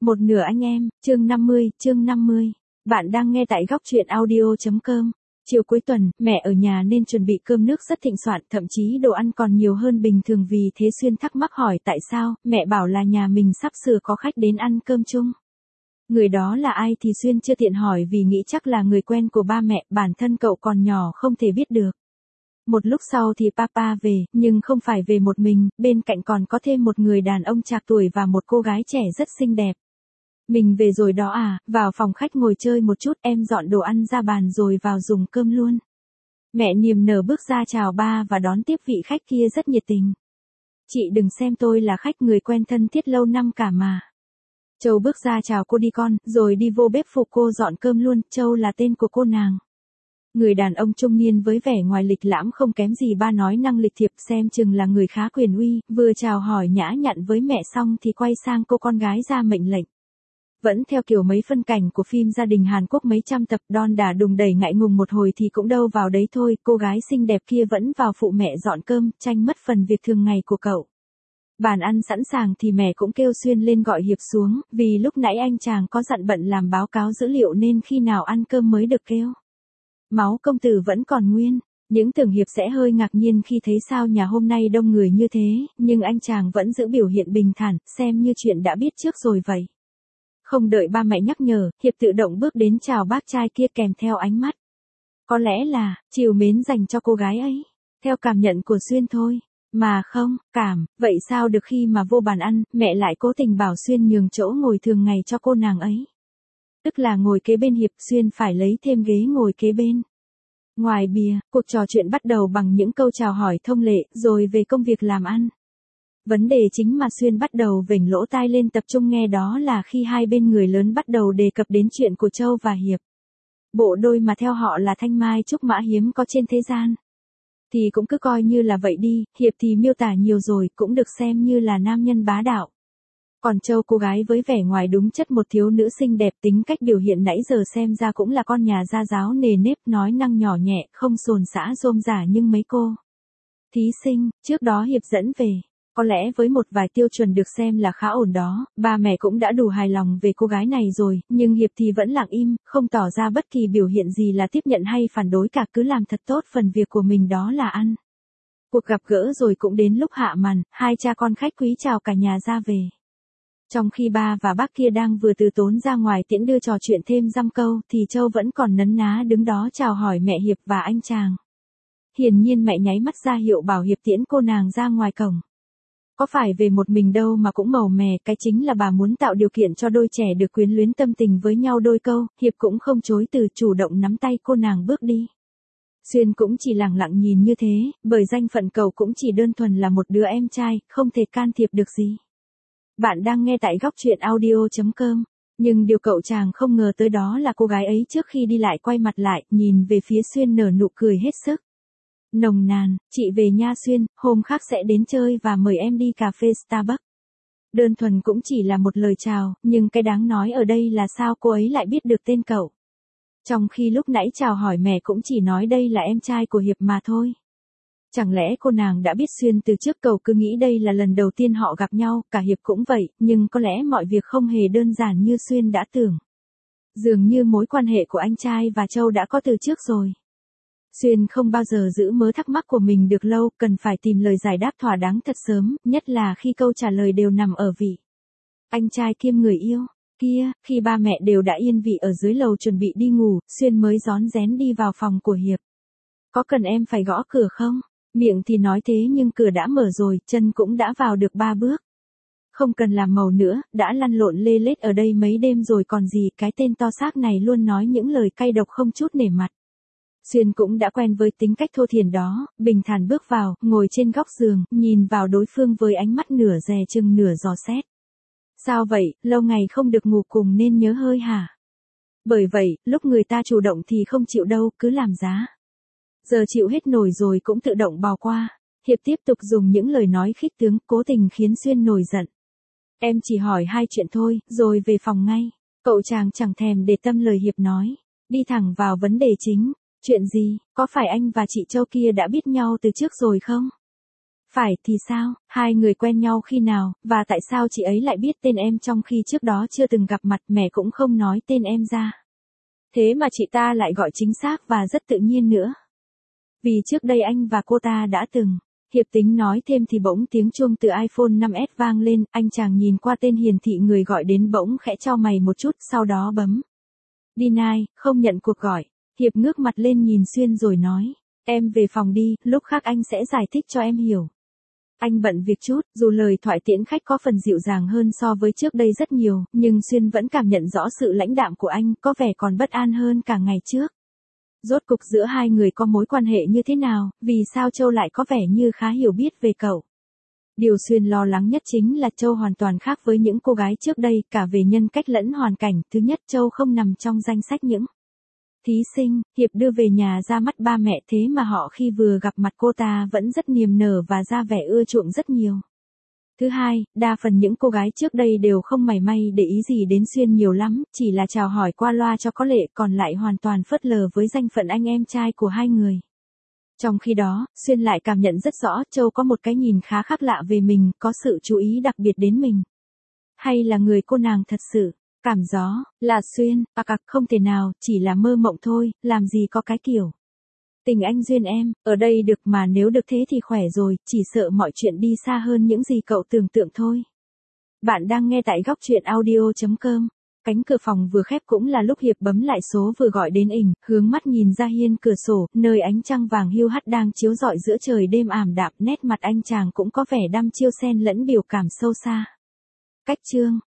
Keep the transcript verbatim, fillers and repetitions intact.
Một nửa anh em, chương năm mươi, chương năm mươi. Bạn đang nghe tại góc truyện audio.com. Chiều cuối tuần, mẹ ở nhà nên chuẩn bị cơm nước rất thịnh soạn, thậm chí đồ ăn còn nhiều hơn bình thường, vì thế Xuyên thắc mắc hỏi tại sao, mẹ bảo là nhà mình sắp sửa có khách đến ăn cơm chung. Người đó là ai thì Xuyên chưa tiện hỏi vì nghĩ chắc là người quen của ba mẹ, bản thân cậu còn nhỏ không thể biết được. Một lúc sau thì papa về, nhưng không phải về một mình, bên cạnh còn có thêm một người đàn ông trạc tuổi và một cô gái trẻ rất xinh đẹp. Mình về rồi đó à, vào phòng khách ngồi chơi một chút, em dọn đồ ăn ra bàn rồi vào dùng cơm luôn. Mẹ niềm nở bước ra chào ba và đón tiếp vị khách kia rất nhiệt tình. Chị đừng xem tôi là khách, người quen thân thiết lâu năm cả mà. Châu bước ra chào cô đi con, rồi đi vô bếp phụ cô dọn cơm luôn. Châu là tên của cô nàng. Người đàn ông trung niên với vẻ ngoài lịch lãm không kém gì ba, nói năng lịch thiệp, xem chừng là người khá quyền uy, vừa chào hỏi nhã nhặn với mẹ xong thì quay sang cô con gái ra mệnh lệnh. Vẫn theo kiểu mấy phân cảnh của phim gia đình Hàn Quốc mấy trăm tập, đon đả đùng đẩy ngại ngùng một hồi thì cũng đâu vào đấy thôi, cô gái xinh đẹp kia vẫn vào phụ mẹ dọn cơm, tranh mất phần việc thường ngày của cậu. Bàn ăn sẵn sàng thì mẹ cũng kêu Xuyên lên gọi Hiệp xuống, vì lúc nãy anh chàng có dặn bận làm báo cáo dữ liệu nên khi nào ăn cơm mới được kêu. Máu công tử vẫn còn nguyên, những tưởng Hiệp sẽ hơi ngạc nhiên khi thấy sao nhà hôm nay đông người như thế, nhưng anh chàng vẫn giữ biểu hiện bình thản, xem như chuyện đã biết trước rồi vậy. Không đợi ba mẹ nhắc nhở, Hiệp tự động bước đến chào bác trai kia kèm theo ánh mắt. Có lẽ là, trìu mến dành cho cô gái ấy, theo cảm nhận của Xuyên thôi. Mà không, cảm, vậy sao được khi mà vô bàn ăn, mẹ lại cố tình bảo Xuyên nhường chỗ ngồi thường ngày cho cô nàng ấy. Tức là ngồi kế bên Hiệp, Xuyên phải lấy thêm ghế ngồi kế bên. Ngoài bìa, cuộc trò chuyện bắt đầu bằng những câu chào hỏi thông lệ, rồi về công việc làm ăn. Vấn đề chính mà Xuyên bắt đầu vểnh lỗ tai lên tập trung nghe đó là khi hai bên người lớn bắt đầu đề cập đến chuyện của Châu và Hiệp. Bộ đôi mà theo họ là thanh mai trúc mã hiếm có trên thế gian. Thì cũng cứ coi như là vậy đi, Hiệp thì miêu tả nhiều rồi, cũng được xem như là nam nhân bá đạo. Còn Châu, cô gái với vẻ ngoài đúng chất một thiếu nữ xinh đẹp, tính cách biểu hiện nãy giờ xem ra cũng là con nhà gia giáo nề nếp, nói năng nhỏ nhẹ, không sồn sã rôm rả nhưng mấy cô thí sinh trước đó Hiệp dẫn về. Có lẽ với một vài tiêu chuẩn được xem là khá ổn đó, ba mẹ cũng đã đủ hài lòng về cô gái này rồi, nhưng Hiệp thì vẫn lặng im, không tỏ ra bất kỳ biểu hiện gì là tiếp nhận hay phản đối cả, cứ làm thật tốt phần việc của mình, đó là ăn. Cuộc gặp gỡ rồi cũng đến lúc hạ màn, hai cha con khách quý chào cả nhà ra về. Trong khi ba và bác kia đang vừa từ tốn ra ngoài tiễn đưa trò chuyện thêm dăm câu, thì Châu vẫn còn nấn ná đứng đó chào hỏi mẹ Hiệp và anh chàng. Hiển nhiên mẹ nháy mắt ra hiệu bảo Hiệp tiễn cô nàng ra ngoài cổng. Có phải về một mình đâu mà cũng màu mè, cái chính là bà muốn tạo điều kiện cho đôi trẻ được quyến luyến tâm tình với nhau đôi câu. Hiệp cũng không chối từ, chủ động nắm tay cô nàng bước đi. Xuyên cũng chỉ lặng lặng nhìn như thế, bởi danh phận cậu cũng chỉ đơn thuần là một đứa em trai, không thể can thiệp được gì. Bạn đang nghe tại góc truyện audio.com, nhưng điều cậu chàng không ngờ tới đó là cô gái ấy trước khi đi lại quay mặt lại, nhìn về phía Xuyên nở nụ cười hết sức nồng nàn. Chị về nha Xuyên, hôm khác sẽ đến chơi và mời em đi cà phê Starbucks. Đơn thuần cũng chỉ là một lời chào, nhưng cái đáng nói ở đây là sao cô ấy lại biết được tên cậu. Trong khi lúc nãy chào hỏi mẹ cũng chỉ nói đây là em trai của Hiệp mà thôi. Chẳng lẽ cô nàng đã biết Xuyên từ trước? Cậu cứ nghĩ đây là lần đầu tiên họ gặp nhau, cả Hiệp cũng vậy, nhưng có lẽ mọi việc không hề đơn giản như Xuyên đã tưởng. Dường như mối quan hệ của anh trai và Châu đã có từ trước rồi. Xuyên không bao giờ giữ mớ thắc mắc của mình được lâu, cần phải tìm lời giải đáp thỏa đáng thật sớm, nhất là khi câu trả lời đều nằm ở vị anh trai kiêm người yêu kia. Khi ba mẹ đều đã yên vị ở dưới lầu chuẩn bị đi ngủ, Xuyên mới rón rén đi vào phòng của Hiệp. Có cần em phải gõ cửa không? Miệng thì nói thế nhưng cửa đã mở rồi, chân cũng đã vào được ba bước. Không cần làm màu nữa, đã lăn lộn lê lết ở đây mấy đêm rồi còn gì, cái tên to xác này luôn nói những lời cay độc không chút nể mặt. Xuyên cũng đã quen với tính cách thô thiển đó, bình thản bước vào, ngồi trên góc giường, nhìn vào đối phương với ánh mắt nửa dè chừng nửa dò xét. Sao vậy, lâu ngày không được ngủ cùng nên nhớ hơi hả? Bởi vậy, lúc người ta chủ động thì không chịu đâu, cứ làm giá. Giờ chịu hết nổi rồi cũng tự động bỏ qua. Hiệp tiếp tục dùng những lời nói khích tướng, cố tình khiến Xuyên nổi giận. Em chỉ hỏi hai chuyện thôi, rồi về phòng ngay. Cậu chàng chẳng thèm để tâm lời Hiệp nói, đi thẳng vào vấn đề chính. Chuyện gì, có phải anh và chị Châu kia đã biết nhau từ trước rồi không? Phải thì sao, hai người quen nhau khi nào, và tại sao chị ấy lại biết tên em trong khi trước đó chưa từng gặp mặt, mẹ cũng không nói tên em ra. Thế mà chị ta lại gọi chính xác và rất tự nhiên nữa. Vì trước đây anh và cô ta đã từng. Hiệp tính nói thêm thì bỗng tiếng chuông từ iPhone năm S vang lên, anh chàng nhìn qua tên hiển thị người gọi đến bỗng khẽ chau mày một chút, sau đó bấm Deny, không nhận cuộc gọi. Hiệp ngước mặt lên nhìn Xuyên rồi nói, em về phòng đi, lúc khác anh sẽ giải thích cho em hiểu. Anh bận việc chút, dù lời thoại tiễn khách có phần dịu dàng hơn so với trước đây rất nhiều, nhưng Xuyên vẫn cảm nhận rõ sự lãnh đạm của anh, có vẻ còn bất an hơn cả ngày trước. Rốt cục giữa hai người có mối quan hệ như thế nào, vì sao Châu lại có vẻ như khá hiểu biết về cậu. Điều Xuyên lo lắng nhất chính là Châu hoàn toàn khác với những cô gái trước đây, cả về nhân cách lẫn hoàn cảnh. Thứ nhất, Châu không nằm trong danh sách những thí sinh Hiệp đưa về nhà ra mắt ba mẹ, thế mà họ khi vừa gặp mặt cô ta vẫn rất niềm nở và ra vẻ ưa chuộng rất nhiều. Thứ hai, đa phần những cô gái trước đây đều không mảy may để ý gì đến Xuyên nhiều lắm, chỉ là chào hỏi qua loa cho có lệ, còn lại hoàn toàn phớt lờ với danh phận anh em trai của hai người. Trong khi đó, Xuyên lại cảm nhận rất rõ Châu có một cái nhìn khá khác lạ về mình, có sự chú ý đặc biệt đến mình. Hay là người cô nàng thật sự? Cảm gió, là Xuyên, à cặc không thể nào, chỉ là mơ mộng thôi, làm gì có cái kiểu. Tình anh duyên em, ở đây được mà, nếu được thế thì khỏe rồi, chỉ sợ mọi chuyện đi xa hơn những gì cậu tưởng tượng thôi. Bạn đang nghe tại góc truyện audio chấm com. Cánh cửa phòng vừa khép cũng là lúc Hiệp bấm lại số vừa gọi đến ỉnh, hướng mắt nhìn ra hiên cửa sổ, nơi ánh trăng vàng hiu hắt đang chiếu rọi giữa trời đêm ảm đạm, nét mặt anh chàng cũng có vẻ đăm chiêu xen lẫn biểu cảm sâu xa. Cách chương,